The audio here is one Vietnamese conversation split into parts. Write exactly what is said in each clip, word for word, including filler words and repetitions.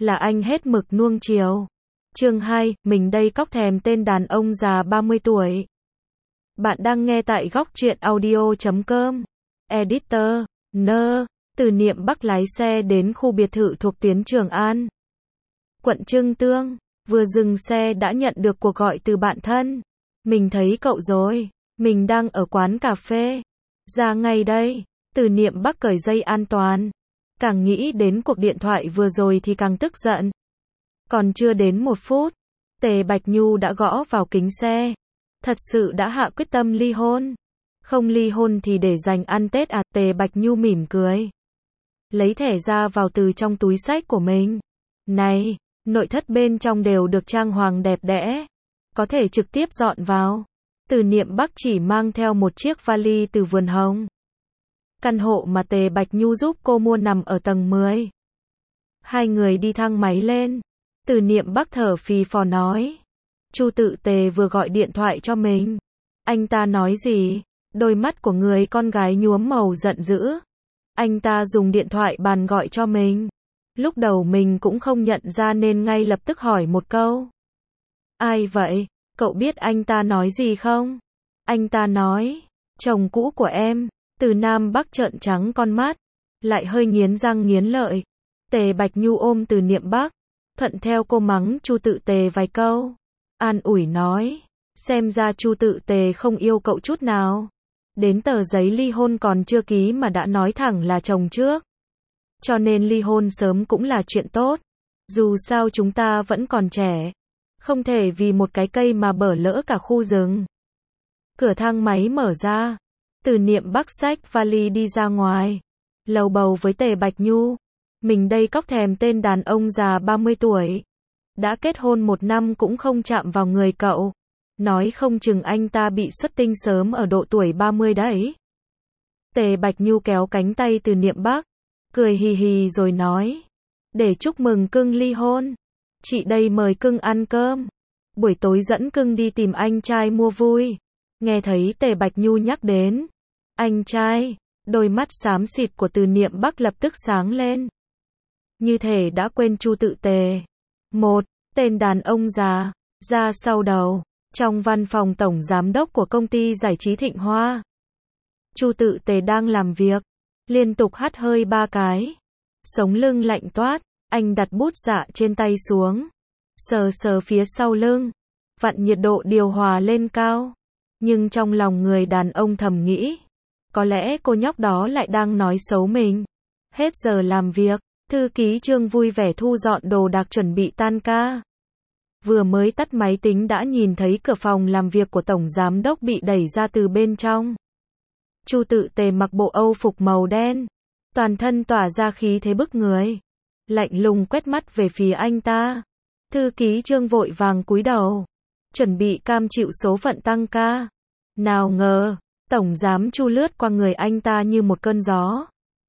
là anh hết mực nuông chiều. Chương hai, mình đây cóc thèm tên đàn ông già ba mươi tuổi. Bạn đang nghe tại góc truyện audio chấm com. Editor, nơ, từ Niệm Bắc lái xe đến khu biệt thự thuộc tuyến Trường An, quận Chương Tương. Vừa dừng xe đã nhận được cuộc gọi từ bạn thân. Mình thấy cậu rồi, mình đang ở quán cà phê. Ra ngay đây. Từ Niệm Bắc cởi dây an toàn. Càng nghĩ đến cuộc điện thoại vừa rồi thì càng tức giận. Còn chưa đến một phút, Tề Bạch Nhu đã gõ vào kính xe. Thật sự đã hạ quyết tâm ly hôn. Không ly hôn thì để dành ăn Tết à? Tề Bạch Nhu mỉm cười, lấy thẻ ra vào từ trong túi xách của mình. Này, nội thất bên trong đều được trang hoàng đẹp đẽ, có thể trực tiếp dọn vào. Từ Niệm Bắc chỉ mang theo một chiếc vali từ vườn hồng. Căn hộ mà Tề Bạch Nhu giúp cô mua nằm ở tầng mười. Hai người đi thang máy lên. Từ Niệm Bắc thở phì phò nói, Chu Tự Tề vừa gọi điện thoại cho mình. Anh ta nói gì? Đôi mắt của người con gái nhuốm màu giận dữ. Anh ta dùng điện thoại bàn gọi cho mình. Lúc đầu mình cũng không nhận ra nên ngay lập tức hỏi một câu. Ai vậy? Cậu biết anh ta nói gì không? Anh ta nói, chồng cũ của em. Từ Nam Bắc trợn trắng con mắt, lại hơi nghiến răng nghiến lợi. Tề Bạch Nhu ôm Từ Niệm Bắc, thuận theo cô mắng Chu Tự Tề vài câu. An ủi nói, xem ra Chu Tự Tề không yêu cậu chút nào. Đến tờ giấy ly hôn còn chưa ký mà đã nói thẳng là chồng trước. Cho nên ly hôn sớm cũng là chuyện tốt. Dù sao chúng ta vẫn còn trẻ. Không thể vì một cái cây mà bở lỡ cả khu rừng. Cửa thang máy mở ra. Từ Niệm Bắc xách vali đi ra ngoài. Lầu bầu với Tề Bạch Nhu. Mình đây cóc thèm tên đàn ông già ba mươi tuổi. Đã kết hôn một năm cũng không chạm vào người cậu. Nói không chừng anh ta bị xuất tinh sớm ở độ tuổi ba mươi đấy. Tề Bạch Nhu kéo cánh tay Từ Niệm Bắc, cười hì hì rồi nói, để chúc mừng cưng ly hôn. Chị đây mời cưng ăn cơm. Buổi tối dẫn cưng đi tìm anh trai mua vui. Nghe thấy Tề Bạch Nhu nhắc đến anh trai, đôi mắt xám xịt của Từ Niệm Bắc lập tức sáng lên. Như thể đã quên Chu Tự Tề. Một, tên đàn ông già, ra sau đầu. Trong văn phòng tổng giám đốc của công ty giải trí Thịnh Hoa, Chu Tự Tề đang làm việc, liên tục hắt hơi ba cái. Sống lưng lạnh toát, anh đặt bút dạ trên tay xuống, sờ sờ phía sau lưng, vặn nhiệt độ điều hòa lên cao. Nhưng trong lòng người đàn ông thầm nghĩ, có lẽ cô nhóc đó lại đang nói xấu mình. Hết giờ làm việc, thư ký Trương vui vẻ thu dọn đồ đạc chuẩn bị tan ca. Vừa mới tắt máy tính đã nhìn thấy cửa phòng làm việc của tổng giám đốc bị đẩy ra từ bên trong. Chu Tự Tề mặc bộ Âu phục màu đen, toàn thân tỏa ra khí thế bức người, lạnh lùng quét mắt về phía anh ta. Thư ký Trương vội vàng cúi đầu, chuẩn bị cam chịu số phận tăng ca. Nào ngờ, tổng giám Chu lướt qua người anh ta như một cơn gió,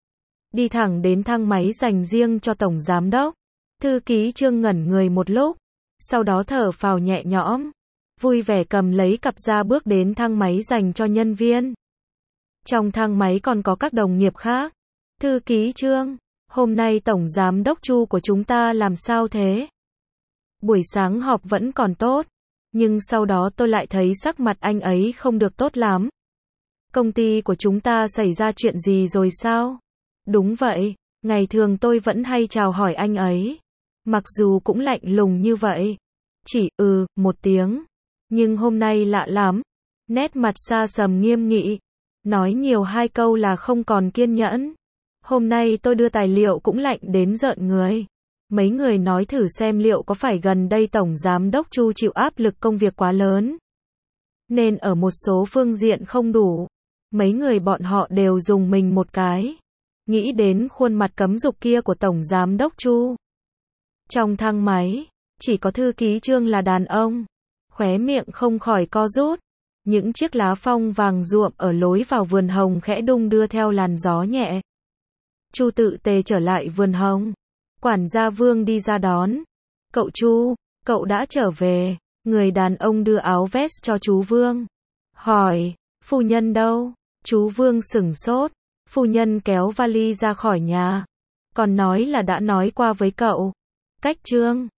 đi thẳng đến thang máy dành riêng cho tổng giám đốc. Thư ký Trương ngẩn người một lúc, sau đó thở phào nhẹ nhõm, vui vẻ cầm lấy cặp ra bước đến thang máy dành cho nhân viên. Trong thang máy còn có các đồng nghiệp khác. Thư ký Trương, hôm nay tổng giám đốc Chu của chúng ta làm sao thế? Buổi sáng họp vẫn còn tốt, nhưng sau đó tôi lại thấy sắc mặt anh ấy không được tốt lắm. Công ty của chúng ta xảy ra chuyện gì rồi sao? Đúng vậy, ngày thường tôi vẫn hay chào hỏi anh ấy. Mặc dù cũng lạnh lùng như vậy, chỉ ừ một tiếng, nhưng hôm nay lạ lắm, nét mặt xa sầm nghiêm nghị, nói nhiều hai câu là không còn kiên nhẫn. Hôm nay tôi đưa tài liệu cũng lạnh đến rợn người. Mấy người nói thử xem liệu có phải gần đây tổng giám đốc Chu chịu áp lực công việc quá lớn, nên ở một số phương diện không đủ. Mấy người bọn họ đều dùng mình một cái, nghĩ đến khuôn mặt cấm dục kia của tổng giám đốc Chu. Trong thang máy, chỉ có thư ký Trương là đàn ông, khóe miệng không khỏi co rút. Những chiếc lá phong vàng ruộm ở lối vào vườn hồng khẽ đung đưa theo làn gió nhẹ. Chu Tự Tề trở lại vườn hồng, quản gia Vương đi ra đón. Cậu Chu, cậu đã trở về. Người đàn ông đưa áo vest cho chú Vương, hỏi, phu nhân đâu? Chú Vương sửng sốt, phu nhân kéo vali ra khỏi nhà, còn nói là đã nói qua với cậu. Cách chương